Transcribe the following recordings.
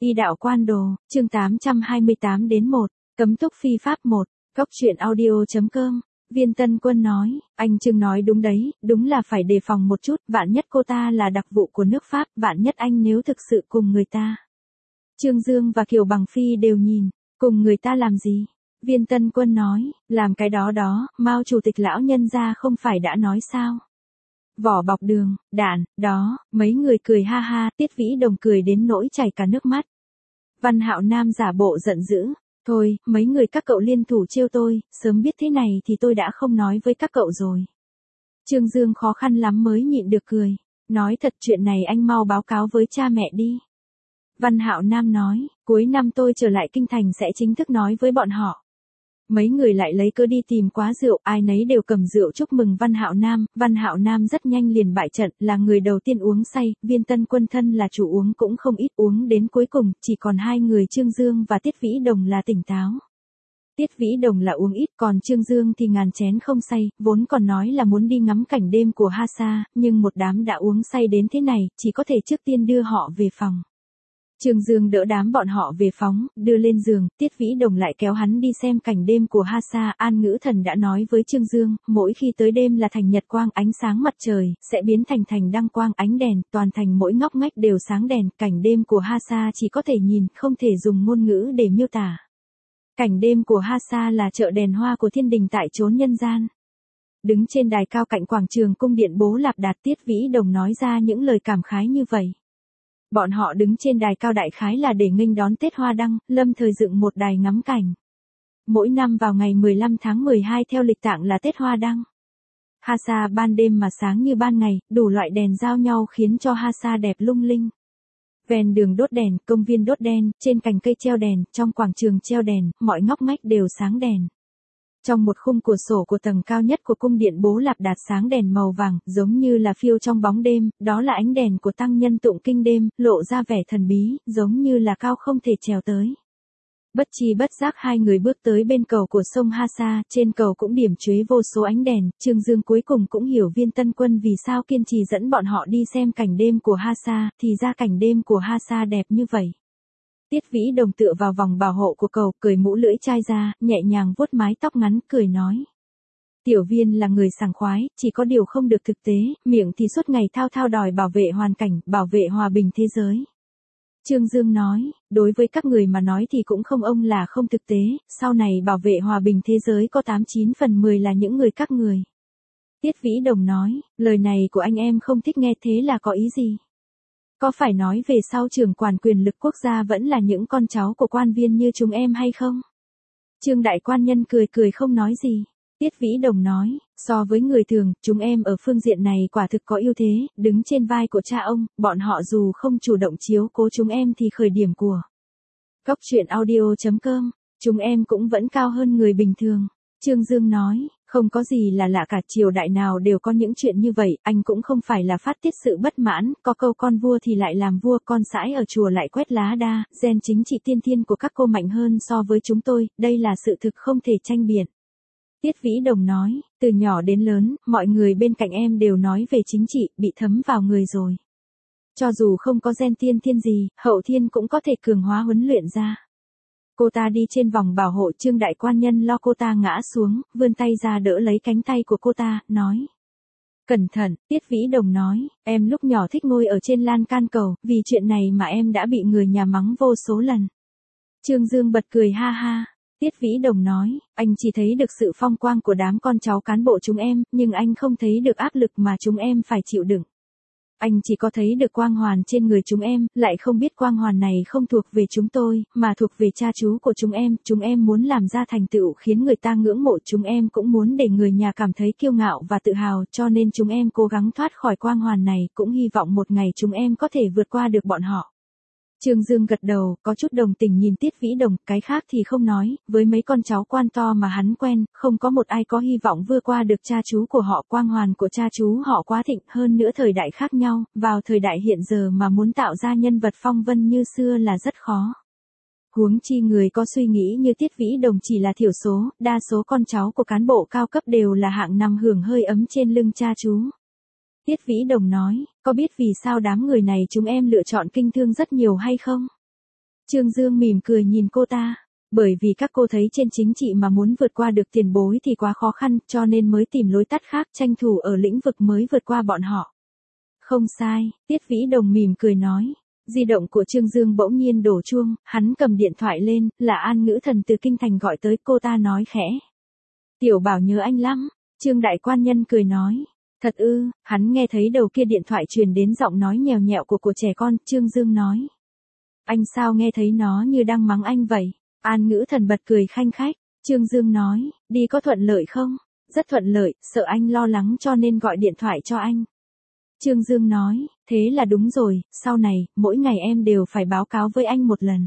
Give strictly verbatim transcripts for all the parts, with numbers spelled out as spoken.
Y đạo quan đồ, chương tám trăm hai mươi tám đến một, cấm túc phi pháp một, góc truyện audio.com. Viên Tân Quân nói, anh Trương nói đúng đấy, đúng là phải đề phòng một chút, vạn nhất cô ta là đặc vụ của nước Pháp, vạn nhất anh nếu thực sự cùng người ta. Trương Dương và Kiều Bằng Phi đều nhìn, cùng người ta làm gì? Viên Tân Quân nói, làm cái đó đó, Mao chủ tịch lão nhân gia không phải đã nói sao? Vỏ bọc đường, đạn, đó, mấy người cười ha ha, Tiết Vĩ Đồng cười đến nỗi chảy cả nước mắt. Văn Hạo Nam giả bộ giận dữ, thôi, mấy người các cậu liên thủ trêu tôi, sớm biết thế này thì tôi đã không nói với các cậu rồi. Trương Dương khó khăn lắm mới nhịn được cười, nói thật chuyện này anh mau báo cáo với cha mẹ đi. Văn Hạo Nam nói, cuối năm tôi trở lại kinh thành sẽ chính thức nói với bọn họ. Mấy người lại lấy cớ đi tìm quá rượu, ai nấy đều cầm rượu chúc mừng Văn Hạo Nam, Văn Hạo Nam rất nhanh liền bại trận, là người đầu tiên uống say, Viên Tân Quân thân là chủ uống cũng không ít, uống đến cuối cùng, chỉ còn hai người Trương Dương và Tiết Vĩ Đồng là tỉnh táo. Tiết Vĩ Đồng là uống ít, còn Trương Dương thì ngàn chén không say, vốn còn nói là muốn đi ngắm cảnh đêm của Hasa, nhưng một đám đã uống say đến thế này, chỉ có thể trước tiên đưa họ về phòng. Trương Dương đỡ đám bọn họ về phóng, đưa lên giường, Tiết Vĩ Đồng lại kéo hắn đi xem cảnh đêm của Hasa. An Ngữ Thần đã nói với Trương Dương, mỗi khi tới đêm là thành nhật quang ánh sáng mặt trời, sẽ biến thành thành đăng quang ánh đèn, toàn thành mỗi ngóc ngách đều sáng đèn, cảnh đêm của Hasa chỉ có thể nhìn, không thể dùng ngôn ngữ để miêu tả. Cảnh đêm của Hasa là chợ đèn hoa của thiên đình tại chốn nhân gian. Đứng trên đài cao cạnh quảng trường cung điện Bố Lạp Đạt, Tiết Vĩ Đồng nói ra những lời cảm khái như vậy. Bọn họ đứng trên đài cao đại khái là để nghênh đón Tết Hoa Đăng, lâm thời dựng một đài ngắm cảnh. Mỗi năm vào ngày mười lăm tháng mười hai theo lịch tạng là Tết Hoa Đăng. Hasa ban đêm mà sáng như ban ngày, đủ loại đèn giao nhau khiến cho Hasa đẹp lung linh. Ven đường đốt đèn, công viên đốt đèn, trên cành cây treo đèn, trong quảng trường treo đèn, mọi ngóc ngách đều sáng đèn. Trong một khung cửa sổ của tầng cao nhất của cung điện Bố Lạp Đạt sáng đèn màu vàng, giống như là phiêu trong bóng đêm, đó là ánh đèn của tăng nhân tụng kinh đêm, lộ ra vẻ thần bí, giống như là cao không thể trèo tới. Bất chi bất giác hai người bước tới bên cầu của sông Hasa, trên cầu cũng điểm chuế vô số ánh đèn, Trương Dương cuối cùng cũng hiểu Viên Tân Quân vì sao kiên trì dẫn bọn họ đi xem cảnh đêm của Hasa, thì ra cảnh đêm của Hasa đẹp như vậy. Tiết Vĩ Đồng tựa vào vòng bảo hộ của cầu, cười mũ lưỡi chai ra, nhẹ nhàng vuốt mái tóc ngắn, cười nói. Tiểu Viên là người sảng khoái, chỉ có điều không được thực tế, miệng thì suốt ngày thao thao đòi bảo vệ hoàn cảnh, bảo vệ hòa bình thế giới. Trương Dương nói, đối với các người mà nói thì cũng không ông là không thực tế, sau này bảo vệ hòa bình thế giới có tám chín phần mười là những người các người. Tiết Vĩ Đồng nói, lời này của anh em không thích nghe thế là có ý gì? Có phải nói về sau trưởng quản quyền lực quốc gia vẫn là những con cháu của quan viên như chúng em hay không? Trương Đại Quan Nhân cười cười không nói gì. Tiết Vĩ Đồng nói, so với người thường, chúng em ở phương diện này quả thực có ưu thế, đứng trên vai của cha ông, bọn họ dù không chủ động chiếu cố chúng em thì khởi điểm của. Góc truyện audio.com, chúng em cũng vẫn cao hơn người bình thường. Trương Dương nói, không có gì là lạ cả, triều đại nào đều có những chuyện như vậy, anh cũng không phải là phát tiết sự bất mãn, có câu con vua thì lại làm vua, con sãi ở chùa lại quét lá đa, gen chính trị tiên thiên của các cô mạnh hơn so với chúng tôi, đây là sự thực không thể tranh biện. Tiết Vĩ Đồng nói, từ nhỏ đến lớn, mọi người bên cạnh em đều nói về chính trị, bị thấm vào người rồi. Cho dù không có gen tiên thiên gì, hậu thiên cũng có thể cường hóa huấn luyện ra. Cô ta đi trên vòng bảo hộ, Trương Đại Quan Nhân lo cô ta ngã xuống, vươn tay ra đỡ lấy cánh tay của cô ta, nói. Cẩn thận, Tiết Vĩ Đồng nói, em lúc nhỏ thích ngồi ở trên lan can cầu, vì chuyện này mà em đã bị người nhà mắng vô số lần. Trương Dương bật cười ha ha. Tiết Vĩ Đồng nói, anh chỉ thấy được sự phong quang của đám con cháu cán bộ chúng em, nhưng anh không thấy được áp lực mà chúng em phải chịu đựng. Anh chỉ có thấy được quang hoàn trên người chúng em, lại không biết quang hoàn này không thuộc về chúng tôi, mà thuộc về cha chú của chúng em. Chúng em muốn làm ra thành tựu khiến người ta ngưỡng mộ, chúng em cũng muốn để người nhà cảm thấy kiêu ngạo và tự hào, cho nên chúng em cố gắng thoát khỏi quang hoàn này, cũng hy vọng một ngày chúng em có thể vượt qua được bọn họ. Trương Dương gật đầu, có chút đồng tình nhìn Tiết Vĩ Đồng, cái khác thì không nói, với mấy con cháu quan to mà hắn quen, không có một ai có hy vọng vượt qua được cha chú của họ, quang hoàn của cha chú họ quá thịnh, hơn nữa thời đại khác nhau, vào thời đại hiện giờ mà muốn tạo ra nhân vật phong vân như xưa là rất khó. Huống chi người có suy nghĩ như Tiết Vĩ Đồng chỉ là thiểu số, đa số con cháu của cán bộ cao cấp đều là hạng nằm hưởng hơi ấm trên lưng cha chú. Tiết Vĩ Đồng nói, có biết vì sao đám người này chúng em lựa chọn kinh thương rất nhiều hay không? Trương Dương mỉm cười nhìn cô ta. Bởi vì các cô thấy trên chính trị mà muốn vượt qua được tiền bối thì quá khó khăn, cho nên mới tìm lối tắt khác tranh thủ ở lĩnh vực mới vượt qua bọn họ. Không sai, Tiết Vĩ Đồng mỉm cười nói. Di động của Trương Dương bỗng nhiên đổ chuông, hắn cầm điện thoại lên, là An Ngữ Thần từ kinh thành gọi tới, cô ta nói khẽ. Tiểu Bảo nhớ anh lắm, Trương đại quan nhân cười nói. Thật ư, hắn nghe thấy đầu kia điện thoại truyền đến giọng nói nhèo nhẹo của của trẻ con, Trương Dương nói. Anh sao nghe thấy nó như đang mắng anh vậy? An Ngữ Thần bật cười khanh khách, Trương Dương nói, đi có thuận lợi không? Rất thuận lợi, sợ anh lo lắng cho nên gọi điện thoại cho anh. Trương Dương nói, thế là đúng rồi, sau này, mỗi ngày em đều phải báo cáo với anh một lần.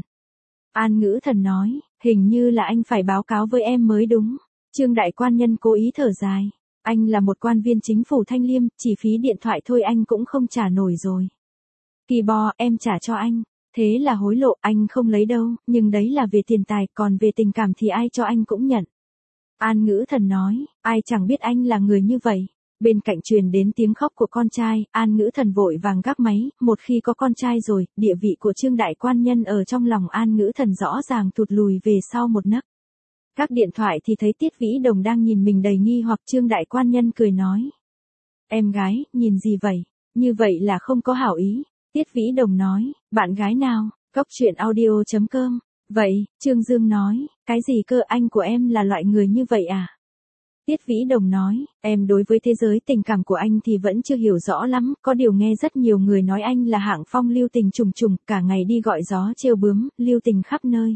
An Ngữ Thần nói, hình như là anh phải báo cáo với em mới đúng. Trương đại quan nhân cố ý thở dài, anh là một quan viên chính phủ Thanh Liêm, chỉ phí điện thoại thôi anh cũng không trả nổi rồi. Kỳ bò, em trả cho anh. Thế là hối lộ, anh không lấy đâu, nhưng đấy là về tiền tài, còn về tình cảm thì ai cho anh cũng nhận. An Ngữ Thần nói, ai chẳng biết anh là người như vậy. Bên cạnh truyền đến tiếng khóc của con trai, An Ngữ Thần vội vàng gác máy, một khi có con trai rồi, địa vị của Trương đại quan nhân ở trong lòng An Ngữ Thần rõ ràng thụt lùi về sau một nấc. Các điện thoại thì thấy Tiết Vĩ Đồng đang nhìn mình đầy nghi hoặc, Trương đại quan nhân cười nói. Em gái, nhìn gì vậy? Như vậy là không có hảo ý. Tiết Vĩ Đồng nói, bạn gái nào? Cốc truyện audio chấm com. Vậy, Trương Dương nói, cái gì cơ, anh của em là loại người như vậy à? Tiết Vĩ Đồng nói, em đối với thế giới tình cảm của anh thì vẫn chưa hiểu rõ lắm, có điều nghe rất nhiều người nói anh là hạng phong lưu tình trùng trùng, cả ngày đi gọi gió trêu bướm, lưu tình khắp nơi.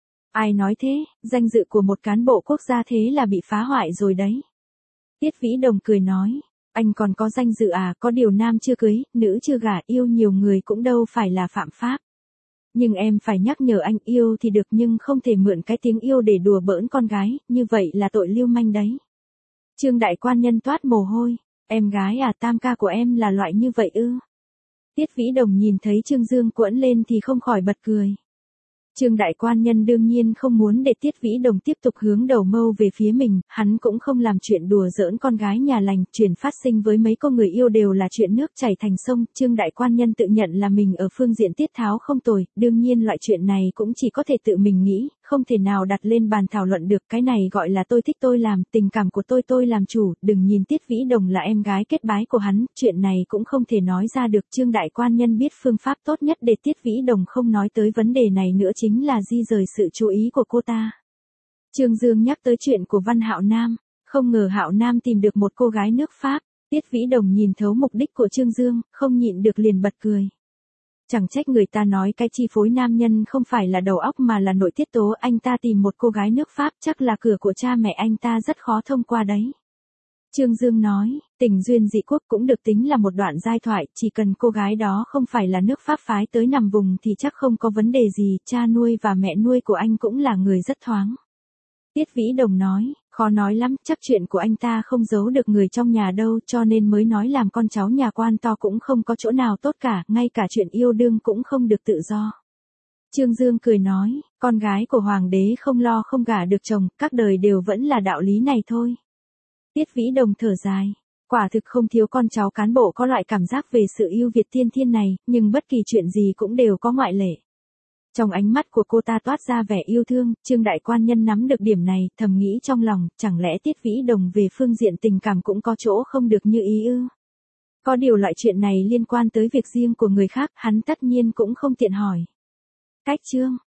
Ai nói thế, danh dự của một cán bộ quốc gia thế là bị phá hoại rồi đấy. Tiết Vĩ Đồng cười nói, anh còn có danh dự à, có điều nam chưa cưới, nữ chưa gả, yêu nhiều người cũng đâu phải là phạm pháp. Nhưng em phải nhắc nhở anh, yêu thì được nhưng không thể mượn cái tiếng yêu để đùa bỡn con gái, như vậy là tội lưu manh đấy. Trương đại quan nhân toát mồ hôi, em gái à, tam ca của em là loại như vậy ư? Tiết Vĩ Đồng nhìn thấy Trương Dương cuỗn lên thì không khỏi bật cười. Trương đại quan nhân đương nhiên không muốn để Tiết Vĩ Đồng tiếp tục hướng đầu mâu về phía mình, hắn cũng không làm chuyện đùa giỡn con gái nhà lành, chuyện phát sinh với mấy cô người yêu đều là chuyện nước chảy thành sông, Trương đại quan nhân tự nhận là mình ở phương diện tiết tháo không tồi, đương nhiên loại chuyện này cũng chỉ có thể tự mình nghĩ, không thể nào đặt lên bàn thảo luận được, cái này gọi là tôi thích tôi làm, tình cảm của tôi tôi làm chủ, đừng nhìn Tiết Vĩ Đồng là em gái kết bái của hắn, chuyện này cũng không thể nói ra được. Trương đại quan nhân biết phương pháp tốt nhất để Tiết Vĩ Đồng không nói tới vấn đề này nữa chính là di rời sự chú ý của cô ta. Trương Dương nhắc tới chuyện của Văn Hạo Nam, không ngờ Hạo Nam tìm được một cô gái nước Pháp, Tiết Vĩ Đồng nhìn thấu mục đích của Trương Dương, không nhịn được liền bật cười. Chẳng trách người ta nói cái chi phối nam nhân không phải là đầu óc mà là nội tiết tố, anh ta tìm một cô gái nước Pháp chắc là cửa của cha mẹ anh ta rất khó thông qua đấy. Trương Dương nói, tình duyên dị quốc cũng được tính là một đoạn giai thoại, chỉ cần cô gái đó không phải là nước Pháp phái tới nằm vùng thì chắc không có vấn đề gì, cha nuôi và mẹ nuôi của anh cũng là người rất thoáng. Tiết Vĩ Đồng nói, khó nói lắm, chắc chuyện của anh ta không giấu được người trong nhà đâu, cho nên mới nói làm con cháu nhà quan to cũng không có chỗ nào tốt cả, ngay cả chuyện yêu đương cũng không được tự do. Trương Dương cười nói, con gái của hoàng đế không lo không gả được chồng, các đời đều vẫn là đạo lý này thôi. Tiết Vĩ Đồng thở dài, quả thực không thiếu con cháu cán bộ có loại cảm giác về sự yêu Việt tiên thiên này, nhưng bất kỳ chuyện gì cũng đều có ngoại lệ. Trong ánh mắt của cô ta toát ra vẻ yêu thương, Trương đại quan nhân nắm được điểm này, thầm nghĩ trong lòng, chẳng lẽ Tiết Vĩ Đồng về phương diện tình cảm cũng có chỗ không được như ý ư? Có điều loại chuyện này liên quan tới việc riêng của người khác, hắn tất nhiên cũng không tiện hỏi. Cách chương